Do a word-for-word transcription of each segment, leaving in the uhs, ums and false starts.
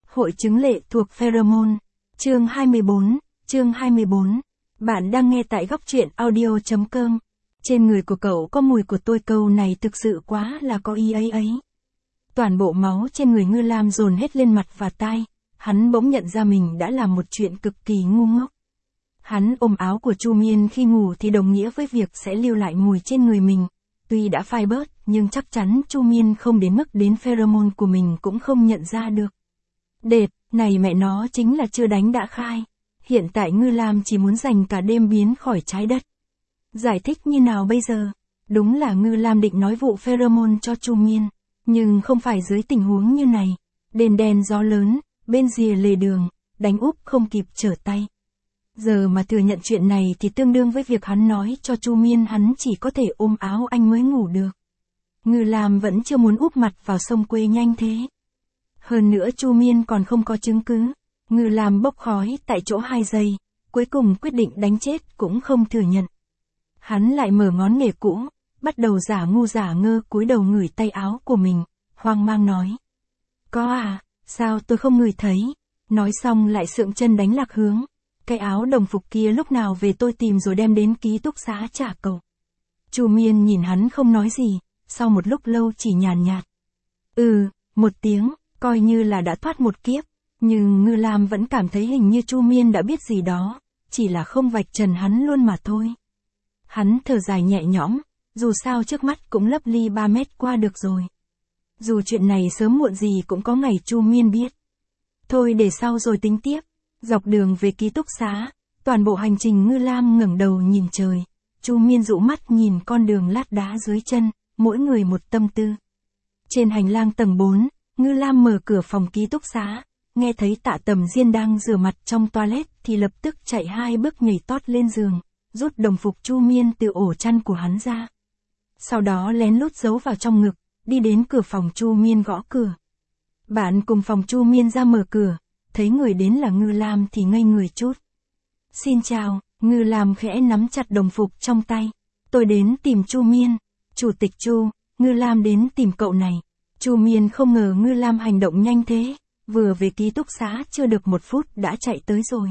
Hội chứng lệ thuộc pheromone. Chương hai mươi bốn, chương hai mươi bốn. Bạn đang nghe tại góc truyện audio.com. Trên người của cậu có mùi của tôi, câu này thực sự quá là có ý ấy ấy. Toàn bộ máu trên người Ngư Lam dồn hết lên mặt và tai, hắn bỗng nhận ra mình đã làm một chuyện cực kỳ ngu ngốc. Hắn ôm áo của Chu Miên khi ngủ thì đồng nghĩa với việc sẽ lưu lại mùi trên người mình. Tuy đã phai bớt, nhưng chắc chắn Chu Miên không đến mức đến pheromone của mình cũng không nhận ra được. Đệt, này mẹ nó chính là chưa đánh đã khai. Hiện tại Ngư Lam chỉ muốn dành cả đêm biến khỏi trái đất. Giải thích như nào bây giờ? Đúng là Ngư Lam định nói vụ pheromone cho Chu Miên, nhưng không phải dưới tình huống như này. Đêm đen gió lớn, bên rìa lề đường, đánh úp không kịp trở tay. Giờ mà thừa nhận chuyện này thì tương đương với việc hắn nói cho Chu Miên hắn chỉ có thể ôm áo anh mới ngủ được. Ngư Lam vẫn chưa muốn úp mặt vào sông quê nhanh thế. Hơn nữa Chu Miên còn không có chứng cứ. Ngư Lam bốc khói tại chỗ hai giây, cuối cùng quyết định đánh chết cũng không thừa nhận. Hắn lại mở ngón nghề cũ, bắt đầu giả ngu giả ngơ cúi đầu ngửi tay áo của mình, hoang mang nói. Có à, sao tôi không ngửi thấy? Nói xong lại sượng chân đánh lạc hướng. Cái áo đồng phục kia lúc nào về tôi tìm rồi đem đến ký túc xá trả cậu. Chu Miên nhìn hắn không nói gì, sau một lúc lâu chỉ nhàn nhạt. Ừ, một tiếng, coi như là đã thoát một kiếp, nhưng Ngư Lam vẫn cảm thấy hình như Chu Miên đã biết gì đó, chỉ là không vạch trần hắn luôn mà thôi. Hắn thở dài nhẹ nhõm, dù sao trước mắt cũng lấp ly ba mét qua được rồi. Dù chuyện này sớm muộn gì cũng có ngày Chu Miên biết. Thôi để sau rồi tính tiếp. Dọc đường về ký túc xá, toàn bộ hành trình Ngư Lam ngẩng đầu nhìn trời, Chu Miên dụ mắt nhìn con đường lát đá dưới chân, mỗi người một tâm tư. Trên hành lang tầng bốn, Ngư Lam mở cửa phòng ký túc xá, nghe thấy Tạ Tầm Diên đang rửa mặt trong toilet thì lập tức chạy hai bước nhảy tót lên giường, rút đồng phục Chu Miên từ ổ chăn của hắn ra. Sau đó lén lút giấu vào trong ngực, đi đến cửa phòng Chu Miên gõ cửa. Bạn cùng phòng Chu Miên ra mở cửa. Thấy người đến là Ngư Lam thì ngây người chút. Xin chào, Ngư Lam khẽ nắm chặt đồng phục trong tay. Tôi đến tìm Chu Miên. Chủ tịch Chu, Ngư Lam đến tìm cậu này. Chu Miên không ngờ Ngư Lam hành động nhanh thế, vừa về ký túc xá chưa được một phút đã chạy tới rồi.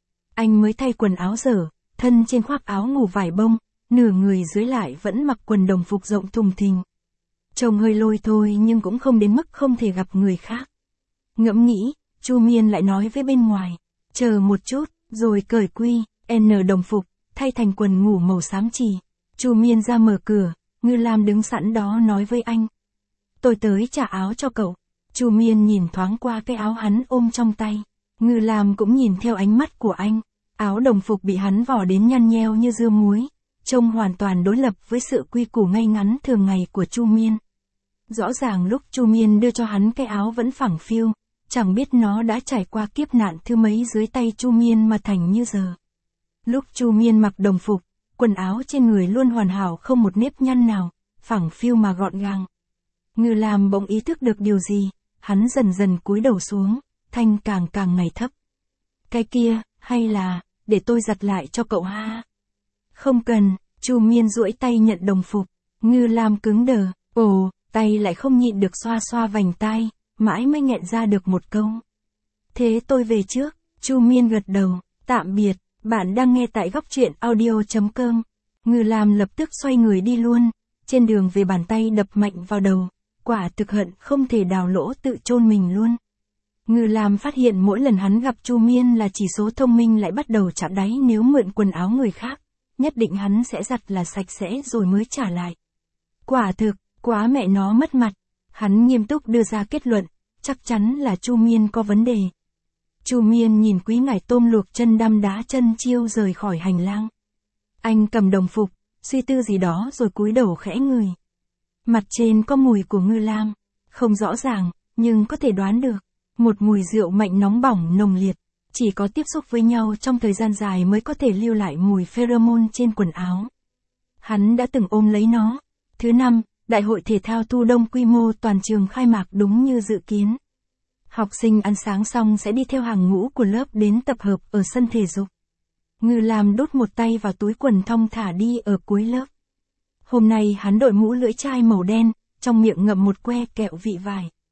Anh mới thay quần áo dở, thân trên khoác áo ngủ vải bông, nửa người dưới lại vẫn mặc quần đồng phục rộng thùng thình. Trông hơi lôi thôi nhưng cũng không đến mức không thể gặp người khác. Ngẫm nghĩ, Chu Miên lại nói với bên ngoài, chờ một chút, rồi cởi quy, N đồng phục, thay thành quần ngủ màu xám chì. Chu Miên ra mở cửa, Ngư Lam đứng sẵn đó nói với anh. Tôi tới trả áo cho cậu. Chu Miên nhìn thoáng qua cái áo hắn ôm trong tay. Ngư Lam cũng nhìn theo ánh mắt của anh. Áo đồng phục bị hắn vò đến nhăn nheo như dưa muối, trông hoàn toàn đối lập với sự quy củ ngay ngắn thường ngày của Chu Miên. Rõ ràng lúc Chu Miên đưa cho hắn cái áo vẫn phẳng phiu. Chẳng biết nó đã trải qua kiếp nạn thứ mấy dưới tay Chu Miên mà thành như giờ. Lúc Chu Miên mặc đồng phục, quần áo trên người luôn hoàn hảo không một nếp nhăn nào, phẳng phiu mà gọn gàng. Ngư Lam bỗng ý thức được điều gì, hắn dần dần cúi đầu xuống, thanh càng càng ngày thấp. Cái kia, hay là, để tôi giặt lại cho cậu ha? Không cần, Chu Miên duỗi tay nhận đồng phục, Ngư Lam cứng đờ, ồ, tay lại không nhịn được xoa xoa vành tai. Mãi mới nghẹn ra được một câu. Thế tôi về trước, Chu Miên gật đầu, tạm biệt, bạn đang nghe tại góc truyện audio.com. Ngư Lam lập tức xoay người đi luôn, trên đường về bàn tay đập mạnh vào đầu, quả thực hận không thể đào lỗ tự chôn mình luôn. Ngư Lam phát hiện mỗi lần hắn gặp Chu Miên là chỉ số thông minh lại bắt đầu chạm đáy, nếu mượn quần áo người khác, nhất định hắn sẽ giặt là sạch sẽ rồi mới trả lại. Quả thực, quá mẹ nó mất mặt. Hắn nghiêm túc đưa ra kết luận, chắc chắn là Chu Miên có vấn đề. Chu Miên nhìn quý ngải tôm luộc chân đăm đá chân chiêu rời khỏi hành lang. Anh cầm đồng phục, suy tư gì đó rồi cúi đầu khẽ ngửi. Mặt trên có mùi của Ngư Lam, không rõ ràng, nhưng có thể đoán được. Một mùi rượu mạnh nóng bỏng nồng liệt, chỉ có tiếp xúc với nhau trong thời gian dài mới có thể lưu lại mùi pheromone trên quần áo. Hắn đã từng ôm lấy nó. Thứ năm, Đại hội thể thao thu đông quy mô toàn trường khai mạc đúng như dự kiến. Học sinh ăn sáng xong sẽ đi theo hàng ngũ của lớp đến tập hợp ở sân thể dục. Ngư Lam đút một tay vào túi quần thong thả đi ở cuối lớp. Hôm nay hắn đội mũ lưỡi chai màu đen, trong miệng ngậm một que kẹo vị vải.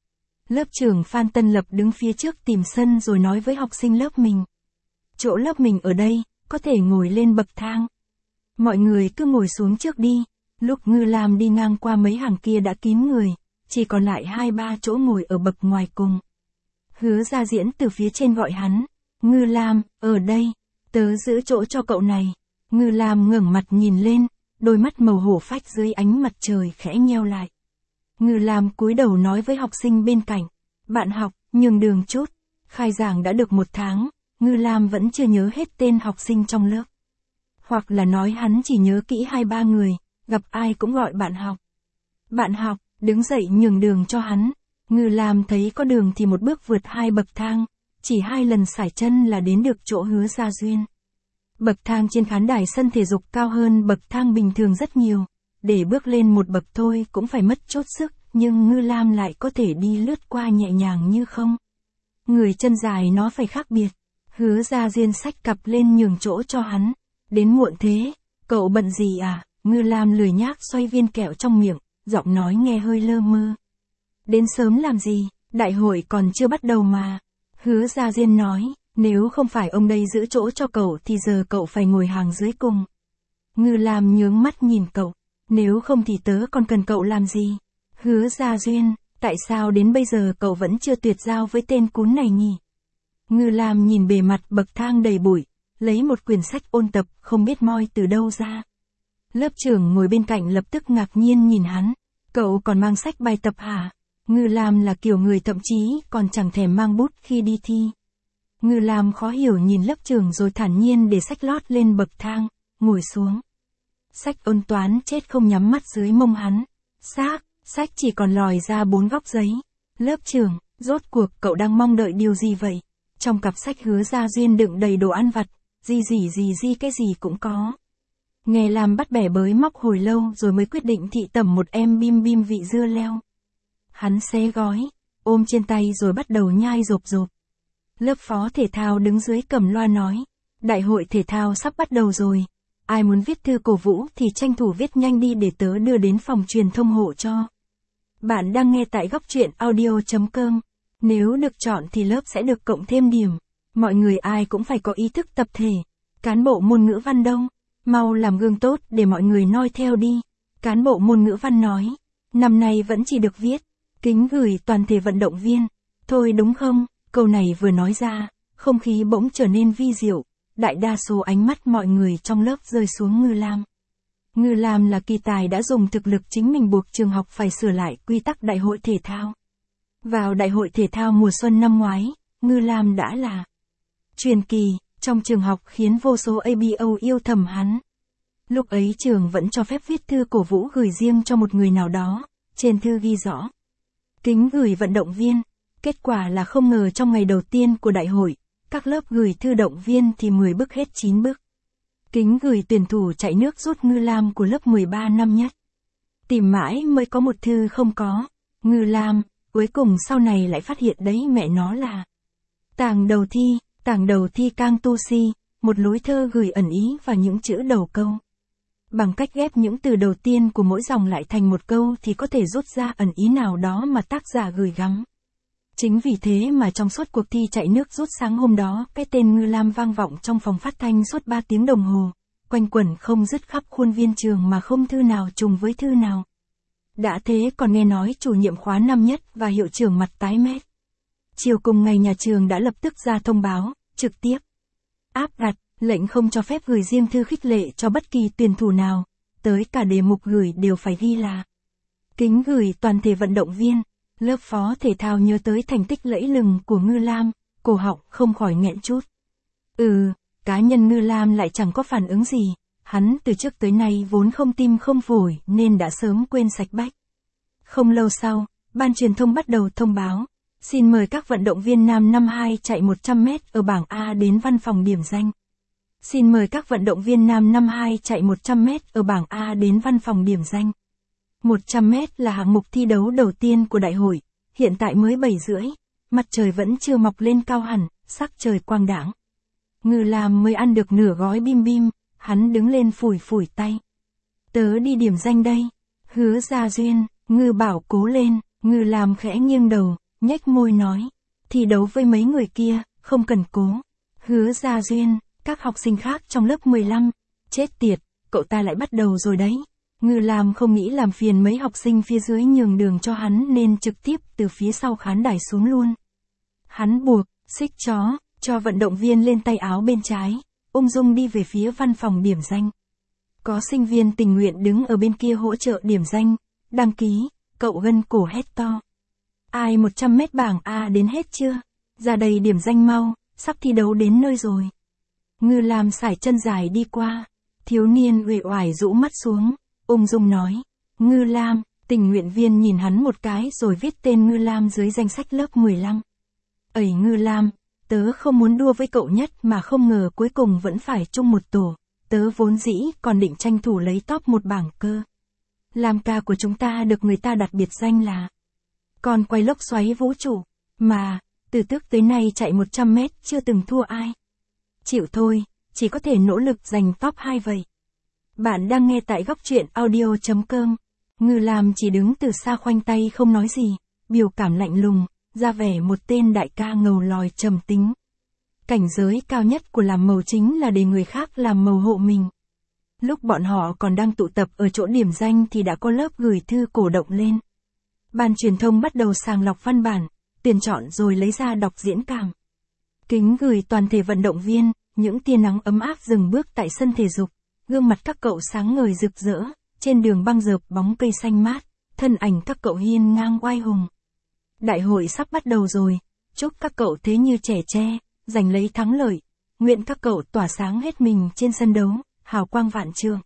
Lớp trưởng Phan Tân Lập đứng phía trước tìm sân rồi nói với học sinh lớp mình. Chỗ lớp mình ở đây, có thể ngồi lên bậc thang. Mọi người cứ ngồi xuống trước đi. Lúc Ngư Lam đi ngang qua mấy hàng kia đã kín người, chỉ còn lại hai ba chỗ ngồi ở bậc ngoài cùng. Hứa Gia Diễn từ phía trên gọi hắn. Ngư Lam, ở đây, tớ giữ chỗ cho cậu này. Ngư Lam ngẩng mặt nhìn lên, đôi mắt màu hổ phách dưới ánh mặt trời khẽ nheo lại. Ngư Lam cúi đầu nói với học sinh bên cạnh. Bạn học, nhường đường chút. Khai giảng đã được một tháng, Ngư Lam vẫn chưa nhớ hết tên học sinh trong lớp. Hoặc là nói hắn chỉ nhớ kỹ hai ba người, gặp ai cũng gọi bạn học. Bạn học, đứng dậy nhường đường cho hắn. Ngư Lam thấy có đường thì một bước vượt hai bậc thang, chỉ hai lần sải chân là đến được chỗ Hứa Gia Duyên. Bậc thang trên khán đài sân thể dục cao hơn bậc thang bình thường rất nhiều, để bước lên một bậc thôi cũng phải mất chút sức, nhưng Ngư Lam lại có thể đi lướt qua nhẹ nhàng như không. Người chân dài nó phải khác biệt. Hứa Gia Duyên xách cặp lên nhường chỗ cho hắn. Đến muộn thế, cậu bận gì à? Ngư Lam lười nhác xoay viên kẹo trong miệng, giọng nói nghe hơi lơ mơ. Đến sớm làm gì, đại hội còn chưa bắt đầu mà. Hứa Gia Duyên nói, nếu không phải ông đây giữ chỗ cho cậu thì giờ cậu phải ngồi hàng dưới cùng. Ngư Lam nhướng mắt nhìn cậu, nếu không thì tớ còn cần cậu làm gì? Hứa Gia Duyên, tại sao đến bây giờ cậu vẫn chưa tuyệt giao với tên cún này nhỉ? Ngư Lam nhìn bề mặt bậc thang đầy bụi, lấy một quyển sách ôn tập không biết moi từ đâu ra. Lớp trưởng ngồi bên cạnh lập tức ngạc nhiên nhìn hắn. Cậu còn mang sách bài tập hả? Ngư Lam là kiểu người thậm chí còn chẳng thèm mang bút khi đi thi. Ngư Lam khó hiểu nhìn lớp trưởng rồi thản nhiên để sách lót lên bậc thang, ngồi xuống. Sách ôn toán chết không nhắm mắt dưới mông hắn. Xác, sách chỉ còn lòi ra bốn góc giấy. Lớp trưởng, rốt cuộc cậu đang mong đợi điều gì vậy? Trong cặp sách Hứa Gia Duyên đựng đầy đồ ăn vặt, gì gì gì gì cái gì cũng có. Nghe Lam bắt bẻ bới móc hồi lâu rồi mới quyết định thị tẩm một em bim bim vị dưa leo. Hắn xé gói, ôm trên tay rồi bắt đầu nhai rộp rộp. Lớp phó thể thao đứng dưới cầm loa nói, đại hội thể thao sắp bắt đầu rồi. Ai muốn viết thư cổ vũ thì tranh thủ viết nhanh đi để tớ đưa đến phòng truyền thông hộ cho. Bạn đang nghe tại góc truyện audio chấm com. Nếu được chọn thì lớp sẽ được cộng thêm điểm. Mọi người ai cũng phải có ý thức tập thể. Cán bộ môn ngữ văn đông, mau làm gương tốt để mọi người noi theo đi. Cán bộ môn ngữ văn nói, năm nay vẫn chỉ được viết, kính gửi toàn thể vận động viên. Thôi đúng không? Câu này vừa nói ra, không khí bỗng trở nên vi diệu. Đại đa số ánh mắt mọi người trong lớp rơi xuống Ngư Lam. Ngư Lam là kỳ tài đã dùng thực lực chính mình buộc trường học phải sửa lại quy tắc đại hội thể thao. Vào đại hội thể thao mùa xuân năm ngoái, Ngư Lam đã là truyền kỳ trong trường học khiến vô số a bê o yêu thầm hắn. Lúc ấy trường vẫn cho phép viết thư cổ vũ gửi riêng cho một người nào đó, trên thư ghi rõ. Kính gửi vận động viên, kết quả là không ngờ trong ngày đầu tiên của đại hội, các lớp gửi thư động viên thì mười bức hết chín bức. Kính gửi tuyển thủ chạy nước rút Ngư Lam của lớp mười ba năm nhất. Tìm mãi mới có một thư không có. Ngư Lam, cuối cùng sau này lại phát hiện đấy mẹ nó là tàng đầu thi, tàng đầu thi Cang Tu Si, một lối thơ gửi ẩn ý vào những chữ đầu câu. Bằng cách ghép những từ đầu tiên của mỗi dòng lại thành một câu thì có thể rút ra ẩn ý nào đó mà tác giả gửi gắm. Chính vì thế mà trong suốt cuộc thi chạy nước rút sáng hôm đó, cái tên Ngư Lam vang vọng trong phòng phát thanh suốt ba tiếng đồng hồ, quanh quẩn không dứt khắp khuôn viên trường mà không thư nào trùng với thư nào. Đã thế còn nghe nói chủ nhiệm khóa năm nhất và hiệu trưởng mặt tái mét. Chiều cùng ngày nhà trường đã lập tức ra thông báo, trực tiếp áp đặt, lệnh không cho phép gửi riêng thư khích lệ cho bất kỳ tuyển thủ nào, tới cả đề mục gửi đều phải ghi là kính gửi toàn thể vận động viên. Lớp phó thể thao nhớ tới thành tích lẫy lừng của Ngư Lam, cổ họng không khỏi nghẹn chút. Ừ, cá nhân Ngư Lam lại chẳng có phản ứng gì, hắn từ trước tới nay vốn không tim không phổi nên đã sớm quên sạch bách. Không lâu sau, ban truyền thông bắt đầu thông báo, xin mời các vận động viên nam năm hai chạy một trăm mét ở bảng A đến văn phòng điểm danh. Xin mời các vận động viên nam năm hai chạy một trăm mét ở bảng A đến văn phòng điểm danh. một trăm mét là hạng mục thi đấu đầu tiên của đại hội, hiện tại mới bảy rưỡi, mặt trời vẫn chưa mọc lên cao hẳn, sắc trời quang đãng. Ngư Lam mới ăn được nửa gói bim bim, hắn đứng lên phủi phủi tay. Tớ đi điểm danh đây. Hứa Gia Duyên, Ngư bảo cố lên, Ngư Lam khẽ nghiêng đầu, nhếch môi nói. Thi đấu với mấy người kia, không cần cố. Hứa Gia Duyên, các học sinh khác trong lớp mười lăm. Chết tiệt, cậu ta lại bắt đầu rồi đấy. Ngư Lam không nghĩ làm phiền mấy học sinh phía dưới nhường đường cho hắn nên trực tiếp từ phía sau khán đài xuống luôn. Hắn buộc, xích chó, cho vận động viên lên tay áo bên trái, ung dung đi về phía văn phòng điểm danh. Có sinh viên tình nguyện đứng ở bên kia hỗ trợ điểm danh, đăng ký, cậu gân cổ hét to. Ai một trăm mét bảng A đến hết chưa? Ra đây điểm danh mau, sắp thi đấu đến nơi rồi. Ngư Lam sải chân dài đi qua, thiếu niên uể oải rũ mắt xuống, ung dung nói. Ngư Lam, tình nguyện viên nhìn hắn một cái rồi viết tên Ngư Lam dưới danh sách lớp mười lăm. Ẩy Ngư Lam, tớ không muốn đua với cậu nhất mà không ngờ cuối cùng vẫn phải chung một tổ, tớ vốn dĩ còn định tranh thủ lấy top một bảng cơ. Lam ca của chúng ta được người ta đặt biệt danh là con quay lốc xoáy vũ trụ, mà, từ trước tới nay chạy một trăm mét chưa từng thua ai. Chịu thôi, chỉ có thể nỗ lực giành top hai vậy. Bạn đang nghe tại góc truyện audio chấm com. Ngư Lam chỉ đứng từ xa khoanh tay không nói gì, biểu cảm lạnh lùng, ra vẻ một tên đại ca ngầu lòi trầm tính. Cảnh giới cao nhất của làm màu chính là để người khác làm màu hộ mình. Lúc bọn họ còn đang tụ tập ở chỗ điểm danh thì đã có lớp gửi thư cổ động lên. Ban truyền thông bắt đầu sàng lọc văn bản, tuyển chọn rồi lấy ra đọc diễn cảm. Kính gửi toàn thể vận động viên, những tia nắng ấm áp dừng bước tại sân thể dục, gương mặt các cậu sáng ngời rực rỡ, trên đường băng rợp bóng cây xanh mát, thân ảnh các cậu hiên ngang oai hùng. Đại hội sắp bắt đầu rồi, chúc các cậu thế như trẻ tre, giành lấy thắng lợi, nguyện các cậu tỏa sáng hết mình trên sân đấu, hào quang vạn trượng.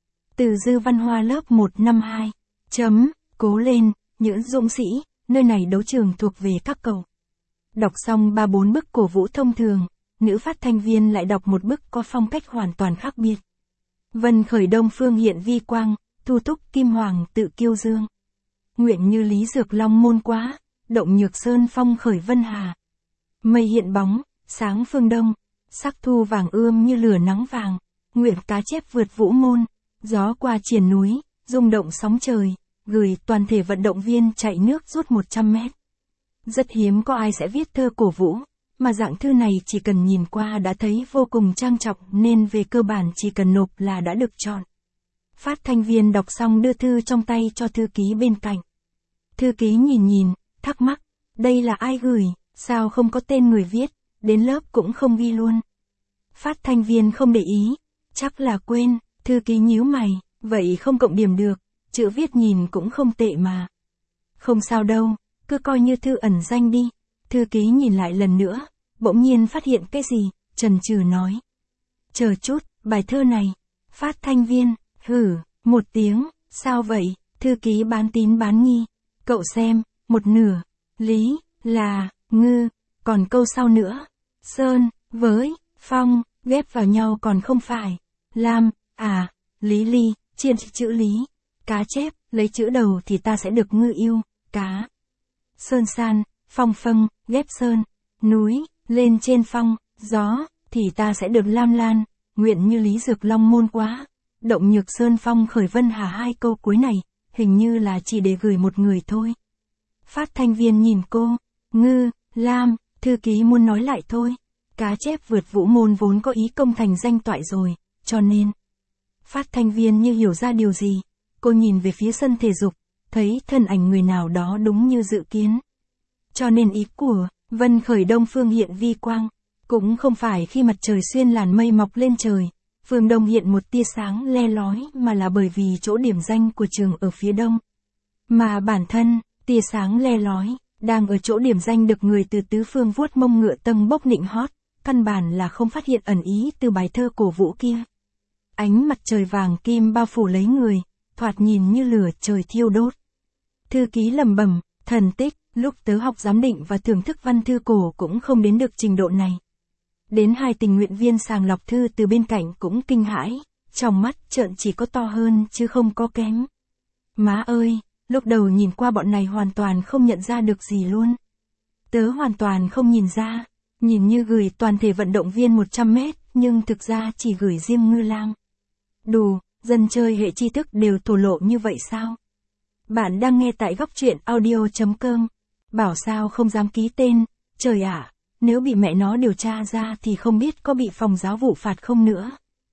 Từ Dư Văn Hoa lớp một năm hai, chấm, cố lên, những dũng sĩ, nơi này đấu trường thuộc về các cậu. Đọc xong ba bốn bức cổ vũ thông thường, nữ phát thanh viên lại đọc một bức có phong cách hoàn toàn khác biệt. Vân khởi đông phương hiện vi quang, thu thúc kim hoàng tự kiêu dương. Nguyện như lý dược long môn quá, động nhược sơn phong khởi vân hà. Mây hiện bóng, sáng phương đông, sắc thu vàng ươm như lửa nắng vàng. Nguyện cá chép vượt vũ môn, gió qua triển núi, rung động sóng trời, gửi toàn thể vận động viên chạy nước rút một trăm mét. Rất hiếm có ai sẽ viết thơ cổ vũ, mà dạng thư này chỉ cần nhìn qua đã thấy vô cùng trang trọng nên về cơ bản chỉ cần nộp là đã được chọn. Phát thanh viên đọc xong đưa thư trong tay cho thư ký bên cạnh. Thư ký nhìn nhìn, thắc mắc, đây là ai gửi, sao không có tên người viết, đến lớp cũng không ghi luôn. Phát thanh viên không để ý, chắc là quên, thư ký nhíu mày, vậy không cộng điểm được, chữ viết nhìn cũng không tệ mà. Không sao đâu, cứ coi như thư ẩn danh đi. Thư ký nhìn lại lần nữa, bỗng nhiên phát hiện cái gì, chần chừ nói. Chờ chút, bài thơ này. Phát thanh viên, hử, một tiếng, sao vậy, thư ký bán tín bán nghi. Cậu xem, một nửa, lý, là, ngư, còn câu sau nữa. Sơn, với, phong, ghép vào nhau còn không phải. Lam, à, lý ly, chiên chữ lý. Cá chép, lấy chữ đầu thì ta sẽ được ngư yêu, cá. Sơn san, phong phâng, ghép sơn, núi, lên trên phong, gió, thì ta sẽ được lam lan, nguyện như lý dược long môn quá. Động nhược sơn phong khởi vân hà hai câu cuối này, hình như là chỉ để gửi một người thôi. Phát thanh viên nhìn cô, ngư, lam, thư ký muốn nói lại thôi. Cá chép vượt vũ môn vốn có ý công thành danh toại rồi, cho nên. Phát thanh viên như hiểu ra điều gì, cô nhìn về phía sân thể dục, thấy thân ảnh người nào đó đúng như dự kiến. Cho nên ý của Vân khởi đông phương hiện vi quang, cũng không phải khi mặt trời xuyên làn mây mọc lên trời, phương đông hiện một tia sáng le lói mà là bởi vì chỗ điểm danh của trường ở phía đông. Mà bản thân, tia sáng le lói, đang ở chỗ điểm danh được người từ tứ phương vuốt mông ngựa tâng bốc nịnh hót, căn bản là không phát hiện ẩn ý từ bài thơ cổ vũ kia. Ánh mặt trời vàng kim bao phủ lấy người, thoạt nhìn như lửa trời thiêu đốt. Thư ký lẩm bẩm, thần tích, lúc tớ học giám định và thưởng thức văn thư cổ cũng không đến được trình độ này. Đến hai tình nguyện viên sàng lọc thư từ bên cạnh cũng kinh hãi, trong mắt trợn chỉ có to hơn chứ không có kém. Má ơi, lúc đầu nhìn qua bọn này hoàn toàn không nhận ra được gì luôn. Tớ hoàn toàn không nhìn ra, nhìn như gửi toàn thể vận động viên một trăm mét, nhưng thực ra chỉ gửi riêng Ngư Lam. Đù, dân chơi hệ tri thức đều thổ lộ như vậy sao? Bạn đang nghe tại góc truyện audio chấm com. Bảo sao không dám ký tên, trời ạ, nếu bị mẹ nó điều tra ra thì không biết có bị phòng giáo vụ phạt không nữa.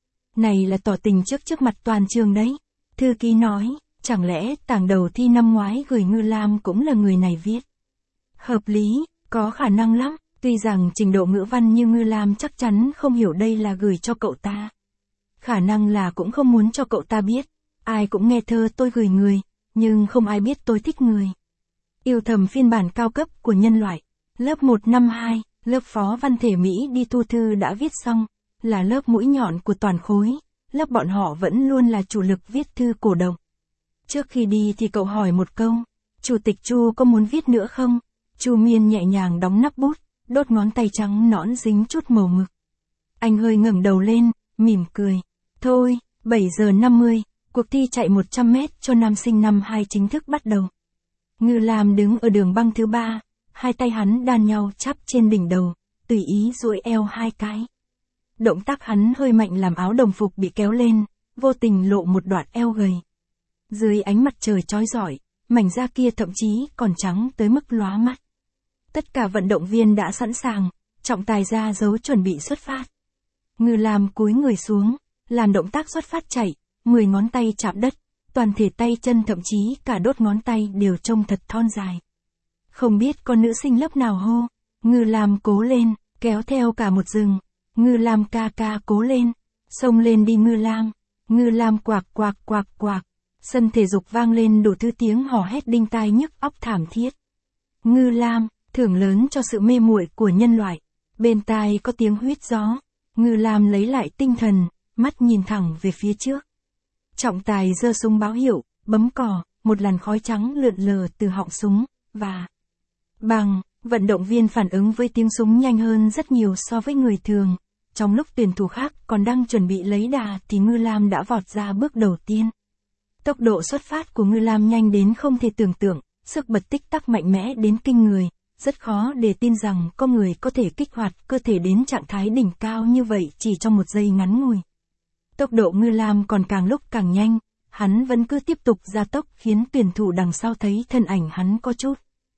Này là tỏ tình trước trước mặt toàn trường đấy. Thư ký nói, chẳng lẽ tảng đầu thi năm ngoái gửi Ngư Lam cũng là người này viết. Hợp lý, có khả năng lắm, tuy rằng trình độ ngữ văn như Ngư Lam chắc chắn không hiểu đây là gửi cho cậu ta. Khả năng là cũng không muốn cho cậu ta biết, ai cũng nghe thơ tôi gửi người, nhưng không ai biết tôi thích người. Yêu thầm phiên bản cao cấp của nhân loại. Lớp một năm hai, lớp phó văn thể Mỹ đi thu thư đã viết xong, là lớp mũi nhọn của toàn khối, lớp bọn họ vẫn luôn là chủ lực viết thư cổ động. Trước khi đi thì cậu hỏi một câu, Chủ tịch Chu có muốn viết nữa không? Chu Miên nhẹ nhàng đóng nắp bút, đốt ngón tay trắng nõn dính chút màu mực. Anh hơi ngẩng đầu lên, mỉm cười. Thôi, bảy giờ năm mươi, cuộc thi chạy một trăm mét cho nam sinh năm hai chính thức bắt đầu. Ngư Lam đứng ở đường băng thứ ba, hai tay hắn đan nhau chắp trên đỉnh đầu, tùy ý duỗi eo hai cái. Động tác hắn hơi mạnh làm áo đồng phục bị kéo lên, vô tình lộ một đoạn eo gầy. Dưới ánh mặt trời chói rọi, mảnh da kia thậm chí còn trắng tới mức lóa mắt. Tất cả vận động viên đã sẵn sàng, trọng tài ra dấu chuẩn bị xuất phát. Ngư Lam cúi người xuống, làm động tác xuất phát chạy, mười ngón tay chạm đất, toàn thể tay chân thậm chí cả đốt ngón tay đều trông thật thon dài. Không biết con nữ sinh lớp nào hô, Ngư Lam cố lên, kéo theo cả một rừng. Ngư Lam ca ca cố lên, xông lên đi Ngư Lam, Ngư Lam quạc quạc quạc quạc. Sân thể dục vang lên đủ thứ tiếng hò hét đinh tai nhức óc thảm thiết. Ngư Lam, thưởng lớn cho sự mê muội của nhân loại. Bên tai có tiếng huýt gió. Ngư Lam lấy lại tinh thần, mắt nhìn thẳng về phía trước. Trọng tài giơ súng báo hiệu, bấm cò, một làn khói trắng lượn lờ từ họng súng, và bằng, vận động viên phản ứng với tiếng súng nhanh hơn rất nhiều so với người thường. Trong lúc tuyển thủ khác còn đang chuẩn bị lấy đà thì Ngư Lam đã vọt ra bước đầu tiên. Tốc độ xuất phát của Ngư Lam nhanh đến không thể tưởng tượng, sức bật tích tắc mạnh mẽ đến kinh người, rất khó để tin rằng có người có thể kích hoạt cơ thể đến trạng thái đỉnh cao như vậy chỉ trong một giây ngắn ngủi. Tốc độ Ngư Lam còn càng lúc càng nhanh, hắn vẫn cứ tiếp tục gia tốc khiến tuyển thủ đằng sau thấy thân ảnh hắn có chút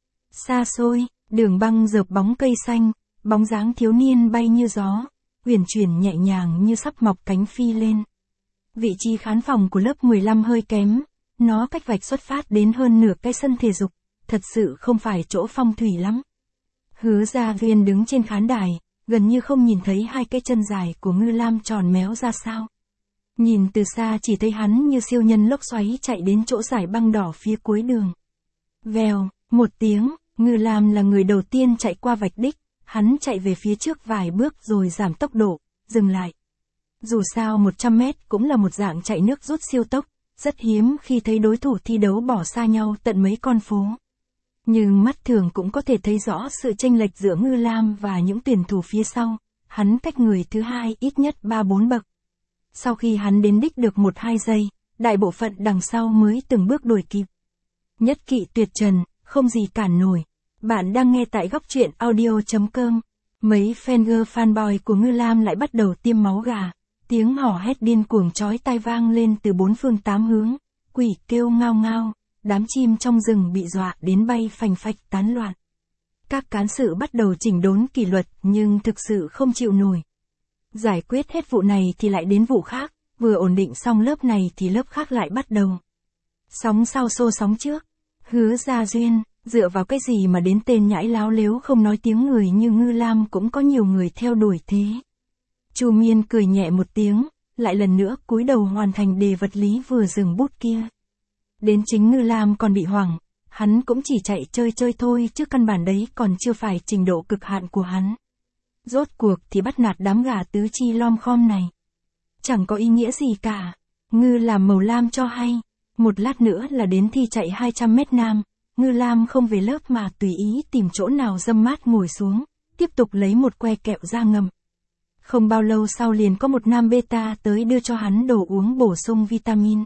xa xôi, đường băng rợp bóng cây xanh, bóng dáng thiếu niên bay như gió, uyển chuyển nhẹ nhàng như sắp mọc cánh phi lên. Vị trí khán phòng của lớp mười lăm hơi kém, nó cách vạch xuất phát đến hơn nửa cái sân thể dục, thật sự không phải chỗ phong thủy lắm. Hứa Gia Viên đứng trên khán đài, gần như không nhìn thấy hai cái chân dài của Ngư Lam tròn méo ra sao. Nhìn từ xa chỉ thấy hắn như siêu nhân lốc xoáy chạy đến chỗ dải băng đỏ phía cuối đường. Vèo, một tiếng, Ngư Lam là người đầu tiên chạy qua vạch đích, hắn chạy về phía trước vài bước rồi giảm tốc độ, dừng lại. Dù sao một trăm mét cũng là một dạng chạy nước rút siêu tốc, rất hiếm khi thấy đối thủ thi đấu bỏ xa nhau tận mấy con phố. Nhưng mắt thường cũng có thể thấy rõ sự chênh lệch giữa Ngư Lam và những tuyển thủ phía sau, hắn cách người thứ hai ít nhất ba bốn bậc. Sau khi hắn đến đích được một hai giây, đại bộ phận đằng sau mới từng bước đuổi kịp. Nhất kỵ tuyệt trần, không gì cản nổi. Bạn đang nghe tại góc truyện audio chấm com. Mấy fanger fanboy của Ngư Lam lại bắt đầu tiêm máu gà. Tiếng hò hét điên cuồng chói tai vang lên từ bốn phương tám hướng. Quỷ kêu ngao ngao, đám chim trong rừng bị dọa đến bay phành phạch tán loạn. Các cán sự bắt đầu chỉnh đốn kỷ luật nhưng thực sự không chịu nổi. Giải quyết hết vụ này thì lại đến vụ khác, vừa ổn định xong lớp này thì lớp khác lại bắt đầu. Sóng sau xô sóng trước. Hứa Gia Duyên, dựa vào cái gì mà đến tên nhãi láo lếu không nói tiếng người như Ngư Lam cũng có nhiều người theo đuổi thế. Chu Miên cười nhẹ một tiếng, lại lần nữa cúi đầu hoàn thành đề vật lý vừa dừng bút kia. Đến chính Ngư Lam còn bị hoảng, hắn cũng chỉ chạy chơi chơi thôi chứ căn bản đấy còn chưa phải trình độ cực hạn của hắn. Rốt cuộc thì bắt nạt đám gà tứ chi lom khom này. Chẳng có ý nghĩa gì cả. Ngư làm màu lam cho hay. Một lát nữa là đến thi chạy hai trăm mét nam. Ngư Lam không về lớp mà tùy ý tìm chỗ nào râm mát ngồi xuống, tiếp tục lấy một que kẹo ra ngầm. Không bao lâu sau liền có một nam beta tới đưa cho hắn đồ uống bổ sung vitamin.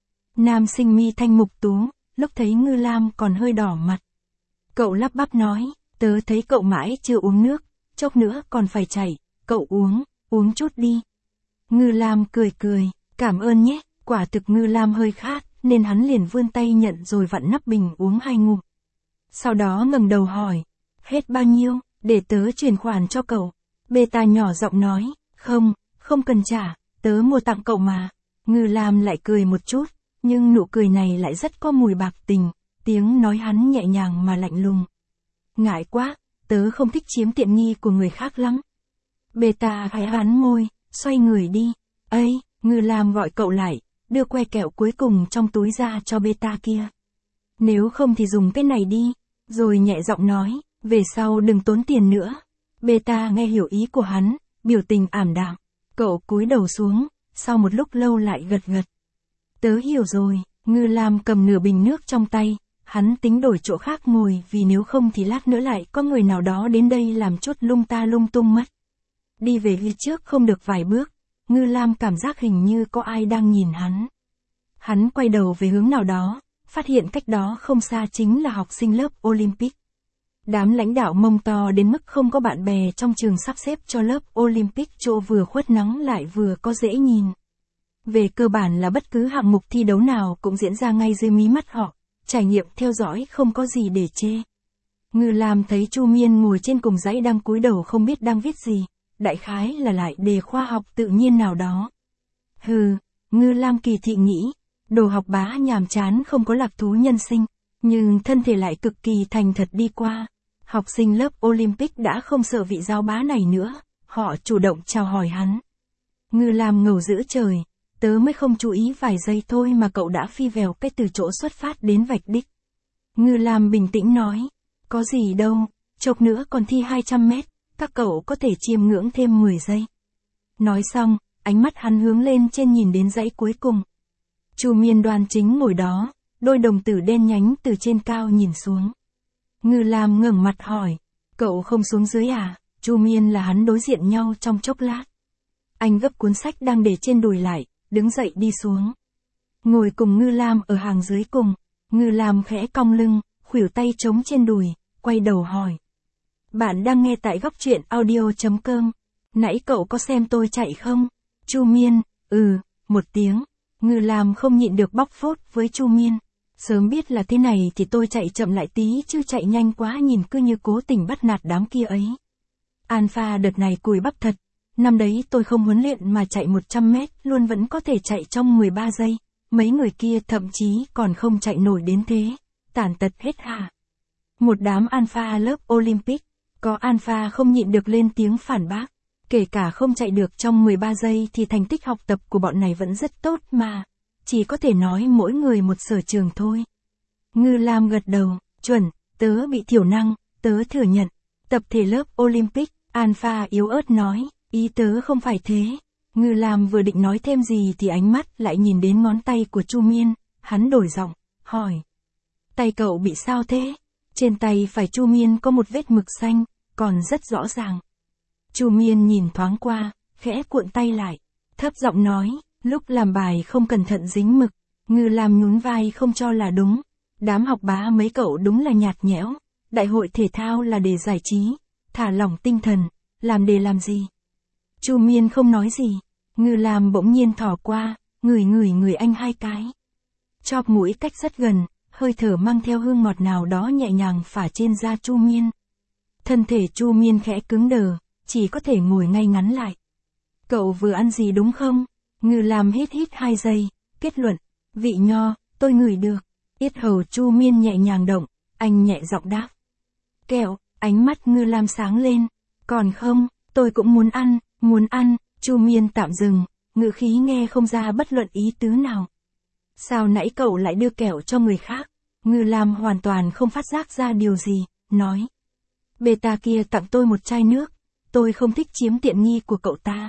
Nam sinh mi thanh mục tú, lúc thấy Ngư Lam còn hơi đỏ mặt. Cậu lắp bắp nói, tớ thấy cậu mãi chưa uống nước, chốc nữa còn phải chảy, cậu uống, uống chút đi. Ngư Lam cười cười, cảm ơn nhé, quả thực Ngư Lam hơi khát, nên hắn liền vươn tay nhận rồi vặn nắp bình uống hai ngụm. Sau đó ngẩng đầu hỏi. Hết bao nhiêu, để tớ chuyển khoản cho cậu. Beta nhỏ giọng nói. Không, không cần trả, tớ mua tặng cậu mà. Ngư Lam lại cười một chút, nhưng nụ cười này lại rất có mùi bạc tình, tiếng nói hắn nhẹ nhàng mà lạnh lùng. Ngại quá, tớ không thích chiếm tiện nghi của người khác lắm. Beta khẽ cắn môi, xoay người đi. Ây, Ngư Lam gọi cậu lại, đưa que kẹo cuối cùng trong túi ra cho Beta kia. Nếu không thì dùng cái này đi, rồi nhẹ giọng nói, về sau đừng tốn tiền nữa. Beta nghe hiểu ý của hắn, biểu tình ảm đạm. Cậu cúi đầu xuống, sau một lúc lâu lại gật gật. Tớ hiểu rồi, Ngư Lam cầm nửa bình nước trong tay, hắn tính đổi chỗ khác ngồi vì nếu không thì lát nữa lại có người nào đó đến đây làm chút lung ta lung tung mất. Đi về phía trước không được vài bước, Ngư Lam cảm giác hình như có ai đang nhìn hắn. Hắn quay đầu về hướng nào đó, phát hiện cách đó không xa chính là học sinh lớp Olympic. Đám lãnh đạo mông to đến mức không có bạn bè trong trường sắp xếp cho lớp Olympic chỗ vừa khuất nắng lại vừa có dễ nhìn. Về cơ bản là bất cứ hạng mục thi đấu nào cũng diễn ra ngay dưới mí mắt họ, trải nghiệm theo dõi không có gì để chê. Ngư Lam thấy Chu Miên ngồi trên cùng dãy đang cúi đầu không biết đang viết gì, đại khái là lại đề khoa học tự nhiên nào đó. Hừ, Ngư Lam kỳ thị nghĩ, đồ học bá nhàm chán không có lạc thú nhân sinh, nhưng thân thể lại cực kỳ thành thật đi qua. Học sinh lớp Olympic đã không sợ vị giáo bá này nữa, họ chủ động chào hỏi hắn. Ngư Lam ngầu giữa trời, tớ mới không chú ý vài giây thôi mà cậu đã phi vèo cái từ chỗ xuất phát đến vạch đích. Ngư Lam bình tĩnh nói, có gì đâu, chốc nữa còn thi hai trăm mét, các cậu có thể chiêm ngưỡng thêm mười giây. Nói xong, ánh mắt hắn hướng lên trên nhìn đến dãy cuối cùng. Chu Miên đoan chính ngồi đó, đôi đồng tử đen nhánh từ trên cao nhìn xuống. Ngư Lam ngẩng mặt hỏi, cậu không xuống dưới à? Chu Miên là hắn đối diện nhau trong chốc lát. Anh gấp cuốn sách đang để trên đùi lại, đứng dậy đi xuống. Ngồi cùng Ngư Lam ở hàng dưới cùng, Ngư Lam khẽ cong lưng, khuỷu tay trống trên đùi, quay đầu hỏi. Bạn đang nghe tại góc truyện audio chấm com. Nãy cậu có xem tôi chạy không? Chu Miên, ừ, một tiếng. Ngư Lam không nhịn được bóc phốt với Chu Miên. Sớm biết là thế này thì tôi chạy chậm lại tí chứ chạy nhanh quá nhìn cứ như cố tình bắt nạt đám kia ấy. Alpha đợt này cùi bắp thật. Năm đấy tôi không huấn luyện mà chạy một trăm mét luôn vẫn có thể chạy trong mười ba giây. Mấy người kia thậm chí còn không chạy nổi đến thế. Tàn tật hết hả? Một đám Alpha lớp Olympic. Có Alpha không nhịn được lên tiếng phản bác. Kể cả không chạy được trong mười ba giây thì thành tích học tập của bọn này vẫn rất tốt mà. Chỉ có thể nói mỗi người một sở trường thôi. Ngư Lam gật đầu, chuẩn, tớ bị thiểu năng, tớ thừa nhận. Tập thể lớp Olympic, Alpha yếu ớt nói, ý tớ không phải thế. Ngư Lam vừa định nói thêm gì thì ánh mắt lại nhìn đến ngón tay của Chu Miên, hắn đổi giọng, hỏi. Tay cậu bị sao thế? Trên tay phải Chu Miên có một vết mực xanh, còn rất rõ ràng. Chu Miên nhìn thoáng qua, khẽ cuộn tay lại, thấp giọng nói, lúc làm bài không cẩn thận dính mực. Ngư Lam nhún vai không cho là đúng. Đám học bá mấy cậu đúng là nhạt nhẽo. Đại hội thể thao là để giải trí, thả lỏng tinh thần, làm để làm gì? Chu Miên không nói gì. Ngư Lam bỗng nhiên thò qua, ngửi ngửi người anh hai cái. Chóp mũi cách rất gần, hơi thở mang theo hương ngọt nào đó nhẹ nhàng phả trên da Chu Miên. Thân thể Chu Miên khẽ cứng đờ, chỉ có thể ngồi ngay ngắn lại. Cậu vừa ăn gì đúng không? Ngư Lam hít hít hai giây, kết luận, vị nho, tôi ngửi được. Yết hầu Chu Miên nhẹ nhàng động, anh nhẹ giọng đáp. Kẹo, ánh mắt Ngư Lam sáng lên. Còn không, tôi cũng muốn ăn, muốn ăn. Chu Miên tạm dừng, ngữ khí nghe không ra bất luận ý tứ nào. Sao nãy cậu lại đưa kẹo cho người khác? Ngư Lam hoàn toàn không phát giác ra điều gì, nói. Beta kia tặng tôi một chai nước, tôi không thích chiếm tiện nghi của cậu ta.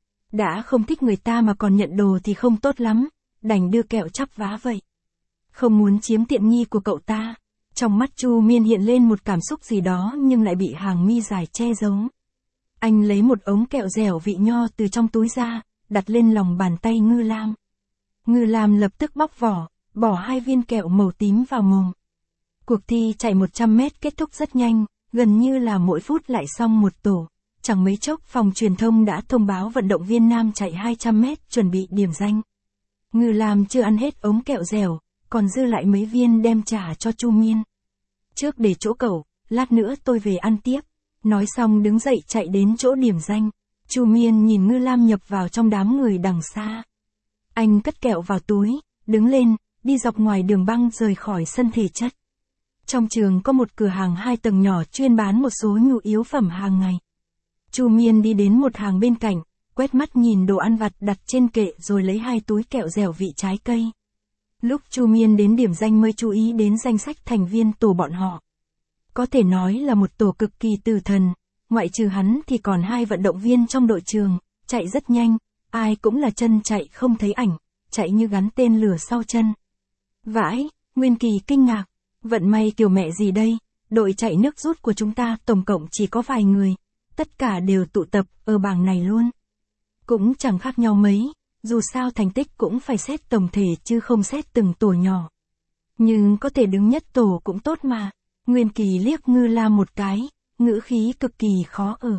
Đã không thích người ta mà còn nhận đồ thì không tốt lắm, đành đưa kẹo chắp vá vậy. Không muốn chiếm tiện nghi của cậu ta. Trong mắt Chu Miên hiện lên một cảm xúc gì đó nhưng lại bị hàng mi dài che giấu. Anh lấy một ống kẹo dẻo vị nho từ trong túi ra, đặt lên lòng bàn tay Ngư Lam. Ngư Lam lập tức bóc vỏ, bỏ hai viên kẹo màu tím vào mồm. Cuộc thi chạy một trăm mét kết thúc rất nhanh, gần như là mỗi phút lại xong một tổ. Chẳng mấy chốc phòng truyền thông đã thông báo vận động viên nam chạy hai trăm mét chuẩn bị điểm danh. Ngư Lam chưa ăn hết ống kẹo dẻo, còn dư lại mấy viên đem trả cho Chu Miên. Trước để chỗ cậu, lát nữa tôi về ăn tiếp. Nói xong đứng dậy chạy đến chỗ điểm danh. Chu Miên nhìn Ngư Lam nhập vào trong đám người đằng xa. Anh cất kẹo vào túi, đứng lên, đi dọc ngoài đường băng rời khỏi sân thể chất. Trong trường có một cửa hàng hai tầng nhỏ chuyên bán một số nhu yếu phẩm hàng ngày. Chu Miên đi đến một hàng bên cạnh, quét mắt nhìn đồ ăn vặt đặt trên kệ rồi lấy hai túi kẹo dẻo vị trái cây. Lúc Chu Miên đến điểm danh mới chú ý đến danh sách thành viên tổ bọn họ. Có thể nói là một tổ cực kỳ tử thần, ngoại trừ hắn thì còn hai vận động viên trong đội trường, chạy rất nhanh, ai cũng là chân chạy không thấy ảnh, chạy như gắn tên lửa sau chân. Vãi, Nguyên Kỳ kinh ngạc, vận may kiểu mẹ gì đây, đội chạy nước rút của chúng ta tổng cộng chỉ có vài người, tất cả đều tụ tập ở bảng này luôn. Cũng chẳng khác nhau mấy, dù sao thành tích cũng phải xét tổng thể chứ không xét từng tổ nhỏ. Nhưng có thể đứng nhất tổ cũng tốt mà. Nguyên Kỳ liếc Ngư Lam một cái, ngữ khí cực kỳ khó ở.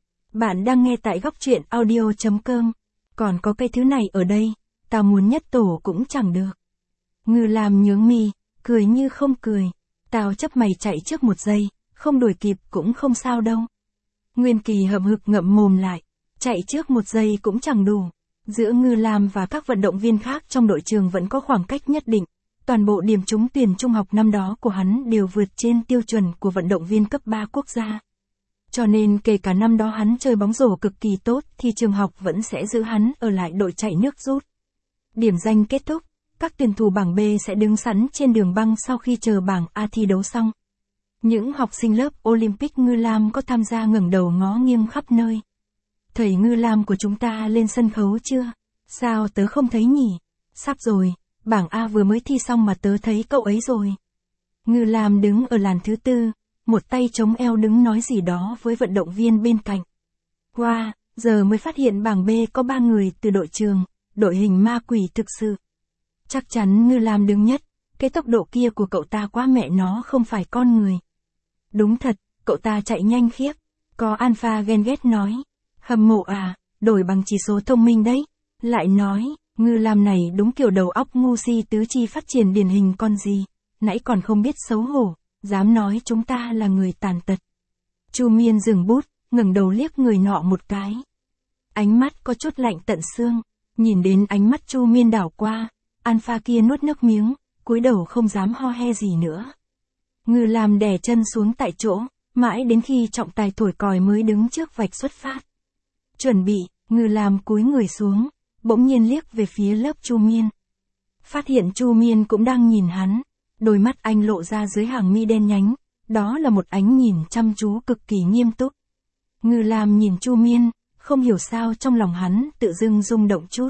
Bạn đang nghe tại góc truyện audio chấm com. Còn có cái thứ này ở đây, tao muốn nhất tổ cũng chẳng được. Ngư Lam nhướng mi, cười như không cười. Tao chấp mày chạy trước một giây, không đuổi kịp cũng không sao đâu. Nguyên Kỳ hậm hực ngậm mồm lại, chạy trước một giây cũng chẳng đủ. Giữa Ngư Lam và các vận động viên khác trong đội trường vẫn có khoảng cách nhất định. Toàn bộ điểm trúng tuyển trung học năm đó của hắn đều vượt trên tiêu chuẩn của vận động viên cấp ba quốc gia. Cho nên kể cả năm đó hắn chơi bóng rổ cực kỳ tốt thì trường học vẫn sẽ giữ hắn ở lại đội chạy nước rút. Điểm danh kết thúc, các tuyển thủ bảng B sẽ đứng sẵn trên đường băng sau khi chờ bảng A thi đấu xong. Những học sinh lớp Olympic Ngư Lam có tham gia ngẩng đầu ngó nghiêng khắp nơi. Thầy Ngư Lam của chúng ta lên sân khấu chưa? Sao tớ không thấy nhỉ? Sắp rồi, bảng A vừa mới thi xong mà tớ thấy cậu ấy rồi. Ngư Lam đứng ở làn thứ tư, một tay chống eo đứng nói gì đó với vận động viên bên cạnh. Wow, giờ mới phát hiện bảng B có ba người từ đội trường, đội hình ma quỷ thực sự. Chắc chắn Ngư Lam đứng nhất, cái tốc độ kia của cậu ta quá mẹ nó không phải con người. Đúng thật, cậu ta chạy nhanh khiếp. Có Alpha ghen ghét nói. Hâm mộ à, đổi bằng chỉ số thông minh đấy. Lại nói, Ngư Lam này đúng kiểu đầu óc ngu si tứ chi phát triển điển hình con gì. Nãy còn không biết xấu hổ, dám nói chúng ta là người tàn tật. Chu Miên dừng bút, ngẩng đầu liếc người nọ một cái. Ánh mắt có chút lạnh tận xương, nhìn đến ánh mắt Chu Miên đảo qua, Alpha kia nuốt nước miếng, cúi đầu không dám ho he gì nữa. Ngư Lam đè chân xuống tại chỗ, mãi đến khi trọng tài thổi còi mới đứng trước vạch xuất phát. Chuẩn bị, Ngư Lam cúi người xuống, bỗng nhiên liếc về phía lớp Chu Miên. Phát hiện Chu Miên cũng đang nhìn hắn, đôi mắt anh lộ ra dưới hàng mi đen nhánh, đó là một ánh nhìn chăm chú cực kỳ nghiêm túc. Ngư Lam nhìn Chu Miên, không hiểu sao trong lòng hắn tự dưng rung động chút.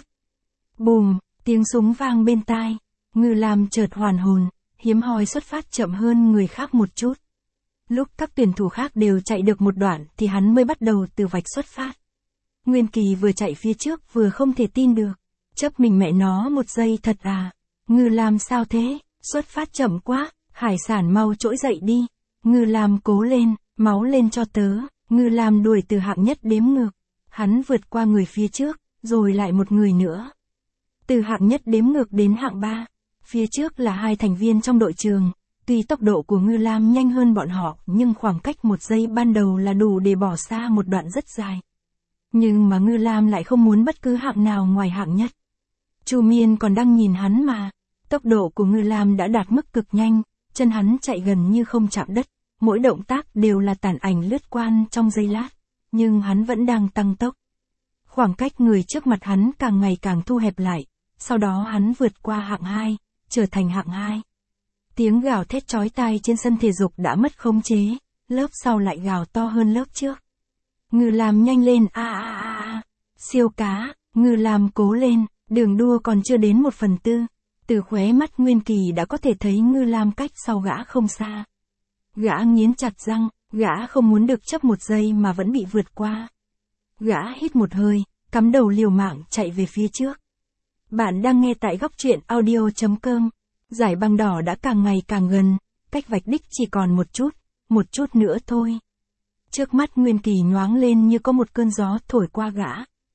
Bùm, tiếng súng vang bên tai, Ngư Lam chợt hoàn hồn, hiếm hoi xuất phát chậm hơn người khác một chút. Lúc các tuyển thủ khác đều chạy được một đoạn thì hắn mới bắt đầu từ vạch xuất phát. Nguyên Kỳ vừa chạy phía trước vừa không thể tin được. Chấp mình mẹ nó một giây thật à. Ngư Lam sao thế, xuất phát chậm quá, hải sản mau trỗi dậy đi. Ngư Lam cố lên, máu lên cho tớ. Ngư Lam đuổi từ hạng nhất đếm ngược. Hắn vượt qua người phía trước, rồi lại một người nữa. Từ hạng nhất đếm ngược đến hạng ba. Phía trước là hai thành viên trong đội trường. Tuy tốc độ của Ngư Lam nhanh hơn bọn họ, nhưng khoảng cách một giây ban đầu là đủ để bỏ xa một đoạn rất dài. Nhưng mà Ngư Lam lại không muốn bất cứ hạng nào ngoài hạng nhất. Chu Miên còn đang nhìn hắn mà. Tốc độ của Ngư Lam đã đạt mức cực nhanh, chân hắn chạy gần như không chạm đất, mỗi động tác đều là tản ảnh lướt quan trong giây lát, nhưng hắn vẫn đang tăng tốc. Khoảng cách người trước mặt hắn càng ngày càng thu hẹp lại, sau đó hắn vượt qua hạng hai, trở thành hạng hai. Tiếng gào thét chói tai trên sân thể dục đã mất khống chế, lớp sau lại gào to hơn lớp trước. Ngư Lam nhanh lên a a a a, siêu cá, Ngư Lam cố lên, đường đua còn chưa đến một phần tư. Từ khóe mắt Nguyên Kỳ đã có thể thấy Ngư Lam cách sau gã không xa. Gã nghiến chặt răng, gã không muốn được chấp một giây mà vẫn bị vượt qua. Gã hít một hơi, cắm đầu liều mạng chạy về phía trước. Bạn đang nghe tại góc truyện audio chấm com. Giải băng đỏ đã càng ngày càng gần, cách vạch đích chỉ còn một chút, một chút nữa thôi. Trước mắt Nguyên Kỳ nhoáng lên như có một cơn gió thổi qua gã.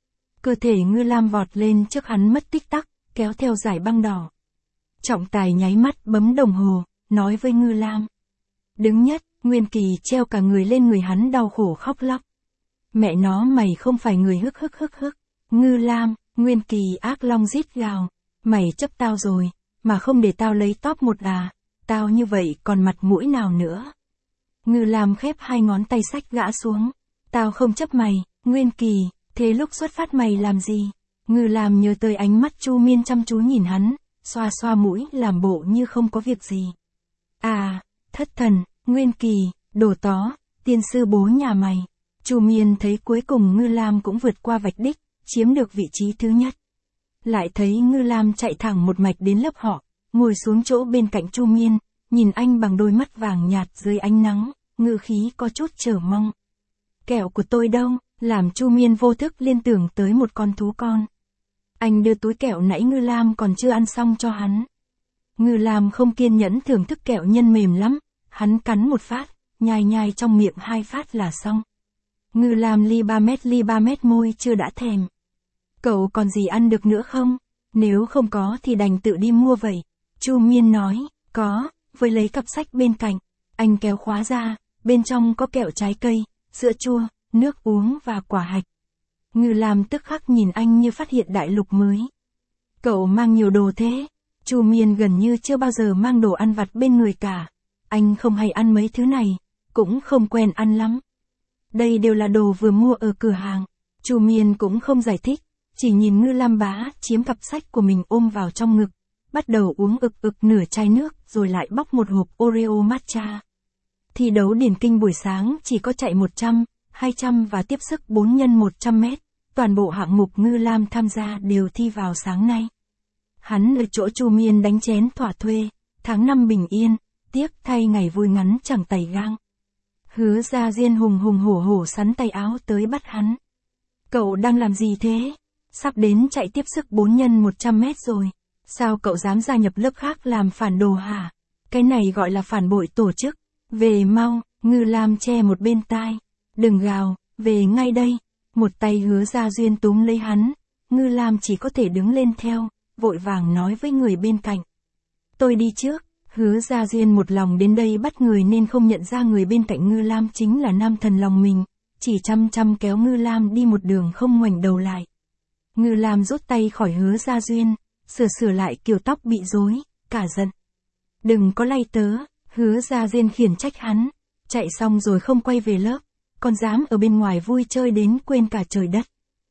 Cơ thể Ngư Lam vọt lên trước hắn mất tích tắc, kéo theo giải băng đỏ. Trọng tài nháy mắt bấm đồng hồ, nói với Ngư Lam. Đứng nhất, Nguyên Kỳ treo cả người lên người hắn đau khổ khóc lóc. Mẹ nó mày không phải người hức hức hức hức. Ngư Lam, Nguyên Kỳ ác long rít gào. Mày chấp tao rồi, mà không để tao lấy top một à, tao như vậy còn mặt mũi nào nữa. Ngư Lam khép hai ngón tay xách gã xuống. Tao không chấp mày, Nguyên Kỳ, thế lúc xuất phát mày làm gì? Ngư Lam nhớ tới ánh mắt Chu Miên chăm chú nhìn hắn, xoa xoa mũi làm bộ như không có việc gì. À, thất thần, Nguyên Kỳ, đồ tó, tiên sư bố nhà mày. Chu Miên thấy cuối cùng Ngư Lam cũng vượt qua vạch đích, chiếm được vị trí thứ nhất. Lại thấy Ngư Lam chạy thẳng một mạch đến lớp họ, ngồi xuống chỗ bên cạnh Chu Miên, nhìn anh bằng đôi mắt vàng nhạt dưới ánh nắng, ngữ khí có chút chờ mong. Kẹo của tôi đâu, làm Chu Miên vô thức liên tưởng tới một con thú con. Anh đưa túi kẹo nãy Ngư Lam còn chưa ăn xong cho hắn. Ngư Lam không kiên nhẫn thưởng thức kẹo nhân mềm lắm, hắn cắn một phát, nhai nhai trong miệng hai phát là xong. Ngư Lam ly ba mét ly ba mét môi chưa đã thèm. Cậu còn gì ăn được nữa không? Nếu không có thì đành tự đi mua vậy. Chu Miên nói, có, với lấy cặp sách bên cạnh. Anh kéo khóa ra, bên trong có kẹo trái cây, sữa chua, nước uống và quả hạch. Ngư Lam tức khắc nhìn anh như phát hiện đại lục mới. Cậu mang nhiều đồ thế. Chu Miên gần như chưa bao giờ mang đồ ăn vặt bên người cả. Anh không hay ăn mấy thứ này, cũng không quen ăn lắm. Đây đều là đồ vừa mua ở cửa hàng. Chu Miên cũng không giải thích, chỉ nhìn Ngư Lam bá chiếm cặp sách của mình ôm vào trong ngực, bắt đầu uống ực ực nửa chai nước rồi lại bóc một hộp Oreo matcha. Thi đấu điền kinh buổi sáng chỉ có chạy một trăm, hai trăm và tiếp sức bốn nhân một trăm mét, toàn bộ hạng mục Ngư Lam tham gia đều thi vào sáng nay. Hắn ở chỗ Chu Miên đánh chén thỏa thuê, tháng năm bình yên, tiếc thay ngày vui ngắn chẳng tày gang. Hứa Gia Diên hùng hùng hổ hổ sắn tay áo tới bắt hắn. Cậu đang làm gì thế? Sắp đến chạy tiếp sức bốn nhân một trăm mét rồi. Sao cậu dám gia nhập lớp khác làm phản đồ hả? Cái này gọi là phản bội tổ chức. Về mau, Ngư Lam che một bên tai. Đừng gào, về ngay đây. Một tay Hứa Gia Duyên túm lấy hắn. Ngư Lam chỉ có thể đứng lên theo, vội vàng nói với người bên cạnh. Tôi đi trước. Hứa Gia Duyên một lòng đến đây bắt người nên không nhận ra người bên cạnh Ngư Lam chính là nam thần lòng mình, chỉ chăm chăm kéo Ngư Lam đi một đường không ngoảnh đầu lại. Ngư Lam rút tay khỏi Hứa Gia Duyên, sửa sửa lại kiểu tóc bị rối, cả giận. Đừng có lay tớ, Hứa Gia Duyên khiển trách hắn, chạy xong rồi không quay về lớp, còn dám ở bên ngoài vui chơi đến quên cả trời đất.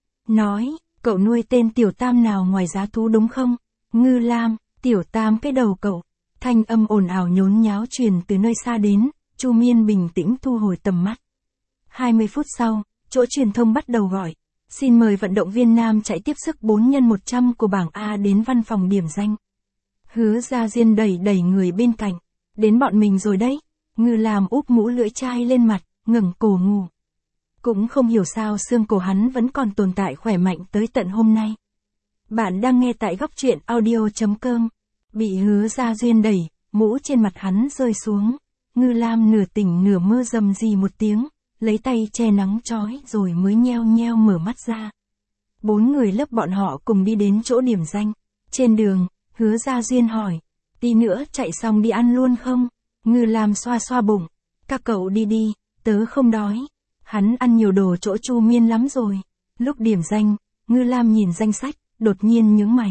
Nói, cậu nuôi tên Tiểu Tam nào ngoài giá thú đúng không? Ngư Lam, Tiểu Tam cái đầu cậu. Thanh âm ồn ào nhốn nháo truyền từ nơi xa đến, Chu Miên bình tĩnh thu hồi tầm mắt. hai mươi phút sau, chỗ truyền thông bắt đầu gọi. Xin mời vận động viên nam chạy tiếp sức bốn nhân một trăm của bảng A đến văn phòng điểm danh. Hứa Gia Diên đẩy đẩy người bên cạnh. Đến bọn mình rồi đấy. Ngư Lam úp mũ lưỡi chai lên mặt, ngẩng cổ ngủ. Cũng không hiểu sao xương cổ hắn vẫn còn tồn tại khỏe mạnh tới tận hôm nay. Bạn đang nghe tại góc truyện audio chấm com. Bị Hứa Gia Duyên đẩy, mũ trên mặt hắn rơi xuống. Ngư Lam nửa tỉnh nửa mơ rầm rì một tiếng, lấy tay che nắng chói rồi mới nheo nheo mở mắt ra. Bốn người lớp bọn họ cùng đi đến chỗ điểm danh. Trên đường, Hứa Gia Duyên hỏi, tí nữa chạy xong đi ăn luôn không? Ngư Lam xoa xoa bụng, các cậu đi đi, tớ không đói. Hắn ăn nhiều đồ chỗ Chu Miên lắm rồi. Lúc điểm danh, Ngư Lam nhìn danh sách, đột nhiên nhướng mày.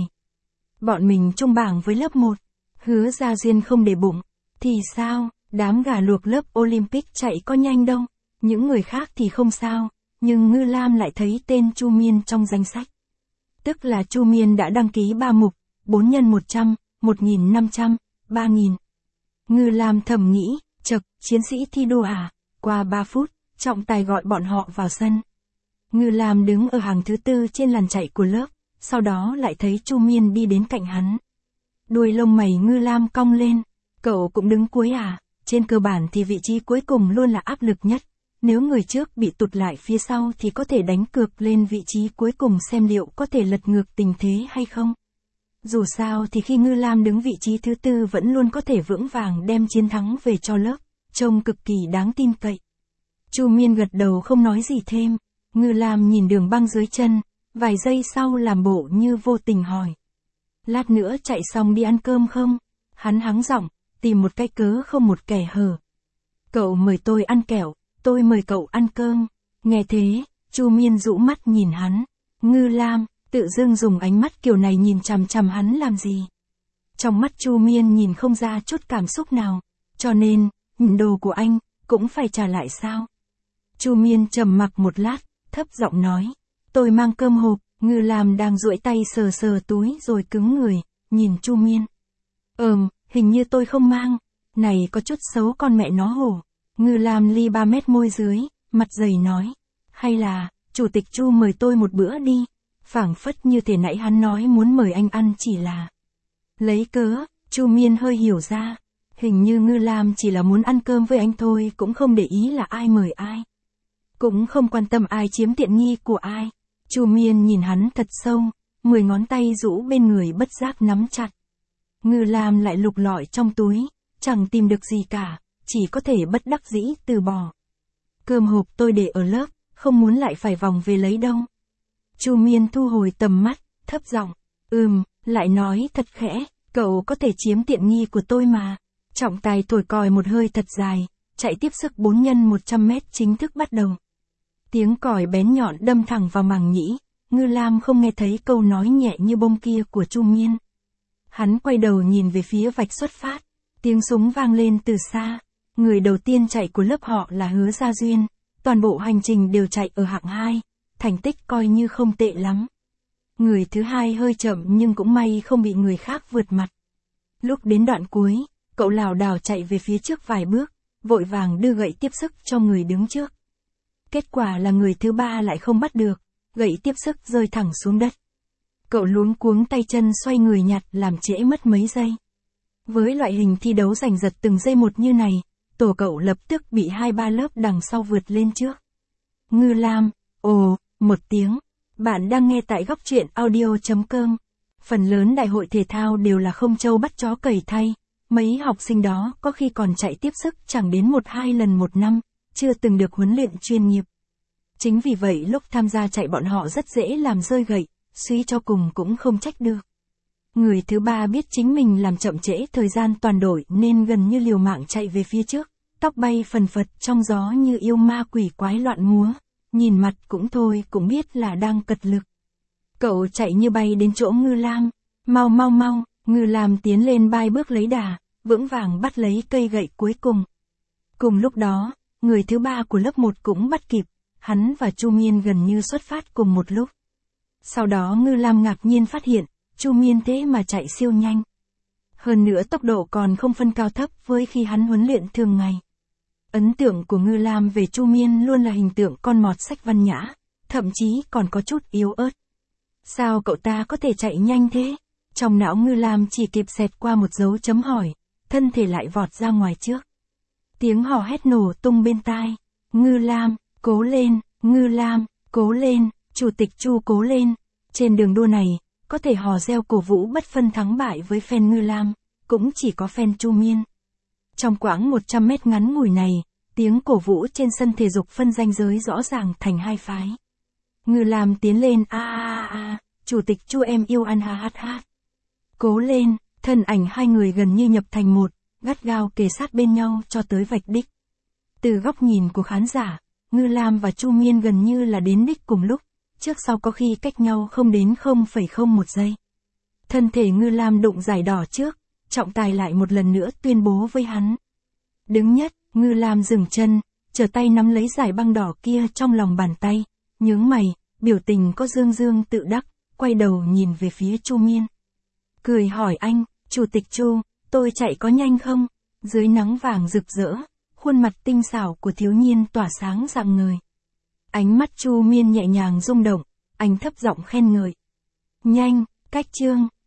Bọn mình chung bảng với lớp một. Hứa Gia Duyên không để bụng. Thì sao, đám gà luộc lớp Olympic chạy có nhanh đâu. Những người khác thì không sao, nhưng Ngư Lam lại thấy tên Chu Miên trong danh sách. Tức là Chu Miên đã đăng ký ba mục, bốn nhân một trăm, một nghìn năm trăm, ba nghìn. Ngư Lam thầm nghĩ, chậc, chiến sĩ thi đua à, qua ba phút, trọng tài gọi bọn họ vào sân. Ngư Lam đứng ở hàng thứ tư trên làn chạy của lớp, sau đó lại thấy Chu Miên đi đến cạnh hắn. Đuôi lông mày Ngư Lam cong lên, cậu cũng đứng cuối à, trên cơ bản thì vị trí cuối cùng luôn là áp lực nhất. Nếu người trước bị tụt lại phía sau thì có thể đánh cược lên vị trí cuối cùng xem liệu có thể lật ngược tình thế hay không. Dù sao thì khi Ngư Lam đứng vị trí thứ tư vẫn luôn có thể vững vàng đem chiến thắng về cho lớp, trông cực kỳ đáng tin cậy. Chu Miên gật đầu không nói gì thêm, Ngư Lam nhìn đường băng dưới chân, vài giây sau làm bộ như vô tình hỏi. Lát nữa chạy xong đi ăn cơm không? Hắn hắng giọng, tìm một cái cớ không một kẻ hở. Cậu mời tôi ăn kẹo, tôi mời cậu ăn cơm. Nghe thế, Chu Miên rũ mắt nhìn hắn. Ngư Lam, tự dưng dùng ánh mắt kiểu này nhìn chằm chằm hắn làm gì? Trong mắt Chu Miên nhìn không ra chút cảm xúc nào. Cho nên, nhìn đồ của anh, cũng phải trả lại sao? Chu Miên trầm mặc một lát, thấp giọng nói. Tôi mang cơm hộp. Ngư Lam đang duỗi tay sờ sờ túi rồi cứng người, nhìn Chu Miên. Ừm, hình như tôi không mang. Này có chút xấu con mẹ nó hổ. Ngư Lam li ba mét môi dưới, mặt dày nói. Hay là, chủ tịch Chu mời tôi một bữa đi. Phảng phất như thể nãy hắn nói muốn mời anh ăn chỉ là. Lấy cớ, Chu Miên hơi hiểu ra. Hình như Ngư Lam chỉ là muốn ăn cơm với anh thôi, cũng không để ý là ai mời ai. Cũng không quan tâm ai chiếm tiện nghi của ai. Chu Miên nhìn hắn thật sâu, mười ngón tay rũ bên người bất giác nắm chặt. Ngư Lam lại lục lọi trong túi, chẳng tìm được gì cả, chỉ có thể bất đắc dĩ từ bỏ. Cơm hộp tôi để ở lớp, không muốn lại phải vòng về lấy đâu. Chu Miên thu hồi tầm mắt, thấp giọng, ừm, lại nói thật khẽ, cậu có thể chiếm tiện nghi của tôi mà. Trọng tài thổi còi một hơi thật dài, chạy tiếp sức bốn nhân một trăm mét chính thức bắt đầu. Tiếng còi bén nhọn đâm thẳng vào màng nhĩ, Ngư Lam không nghe thấy câu nói nhẹ như bông kia của Chu Miên. Hắn quay đầu nhìn về phía vạch xuất phát, tiếng súng vang lên từ xa. Người đầu tiên chạy của lớp họ là Hứa Gia Duyên, toàn bộ hành trình đều chạy ở hạng hai, thành tích coi như không tệ lắm. Người thứ hai hơi chậm nhưng cũng may không bị người khác vượt mặt. Lúc đến đoạn cuối, cậu lảo đảo chạy về phía trước vài bước, vội vàng đưa gậy tiếp sức cho người đứng trước. Kết quả là người thứ ba lại không bắt được, gậy tiếp sức rơi thẳng xuống đất. Cậu luống cuống tay chân xoay người nhặt làm trễ mất mấy giây. Với loại hình thi đấu giành giật từng giây một như này, tổ cậu lập tức bị hai ba lớp đằng sau vượt lên trước. Ngư Lam, ồ, một tiếng. Bạn đang nghe tại góc truyện audio chấm com. Phần lớn đại hội thể thao đều là không trâu bắt chó cầy thay. Mấy học sinh đó có khi còn chạy tiếp sức chẳng đến một hai lần một năm, chưa từng được huấn luyện chuyên nghiệp. Chính vì vậy lúc tham gia chạy bọn họ rất dễ làm rơi gậy, suy cho cùng cũng không trách được. Người thứ ba biết chính mình làm chậm trễ thời gian toàn đội nên gần như liều mạng chạy về phía trước, tóc bay phần phật trong gió như yêu ma quỷ quái loạn múa, nhìn mặt cũng thôi cũng biết là đang cật lực. Cậu chạy như bay đến chỗ Ngư Lam, mau mau mau, Ngư Lam tiến lên bay bước lấy đà, vững vàng bắt lấy cây gậy cuối cùng. Cùng lúc đó, người thứ ba của lớp một cũng bắt kịp, hắn và Chu Miên gần như xuất phát cùng một lúc. Sau đó Ngư Lam ngạc nhiên phát hiện, Chu Miên thế mà chạy siêu nhanh. Hơn nữa tốc độ còn không phân cao thấp với khi hắn huấn luyện thường ngày. Ấn tượng của Ngư Lam về Chu Miên luôn là hình tượng con mọt sách văn nhã, thậm chí còn có chút yếu ớt. Sao cậu ta có thể chạy nhanh thế? Trong não Ngư Lam chỉ kịp xẹt qua một dấu chấm hỏi, thân thể lại vọt ra ngoài trước. Tiếng hò hét nổ tung bên tai. Ngư Lam, cố lên, Ngư Lam, cố lên, chủ tịch Chu cố lên. Trên đường đua này, có thể hò reo cổ vũ bất phân thắng bại với fan Ngư Lam, cũng chỉ có fan Chu Miên. Trong quãng một trăm mét ngắn ngủi này, tiếng cổ vũ trên sân thể dục phân ranh giới rõ ràng thành hai phái. Ngư Lam tiến lên a a a, chủ tịch Chu em yêu ăn ha hát hát. Cố lên, thân ảnh hai người gần như nhập thành một, gắt gao kề sát bên nhau cho tới vạch đích. Từ góc nhìn của khán giả, Ngư Lam và Chu Miên gần như là đến đích cùng lúc, trước sau có khi cách nhau không đến không phẩy không một giây. Thân thể Ngư Lam đụng giải đỏ trước, trọng tài lại một lần nữa tuyên bố với hắn. Đứng nhất, Ngư Lam dừng chân, trở tay nắm lấy giải băng đỏ kia trong lòng bàn tay, nhướng mày, biểu tình có dương dương tự đắc, quay đầu nhìn về phía Chu Miên. Cười hỏi anh, chủ tịch Chu, tôi chạy có nhanh không? Dưới nắng vàng rực rỡ, khuôn mặt tinh xảo của thiếu niên tỏa sáng rạng ngời. Ánh mắt Chu Miên nhẹ nhàng rung động, anh thấp giọng khen ngợi. Nhanh, cách chương.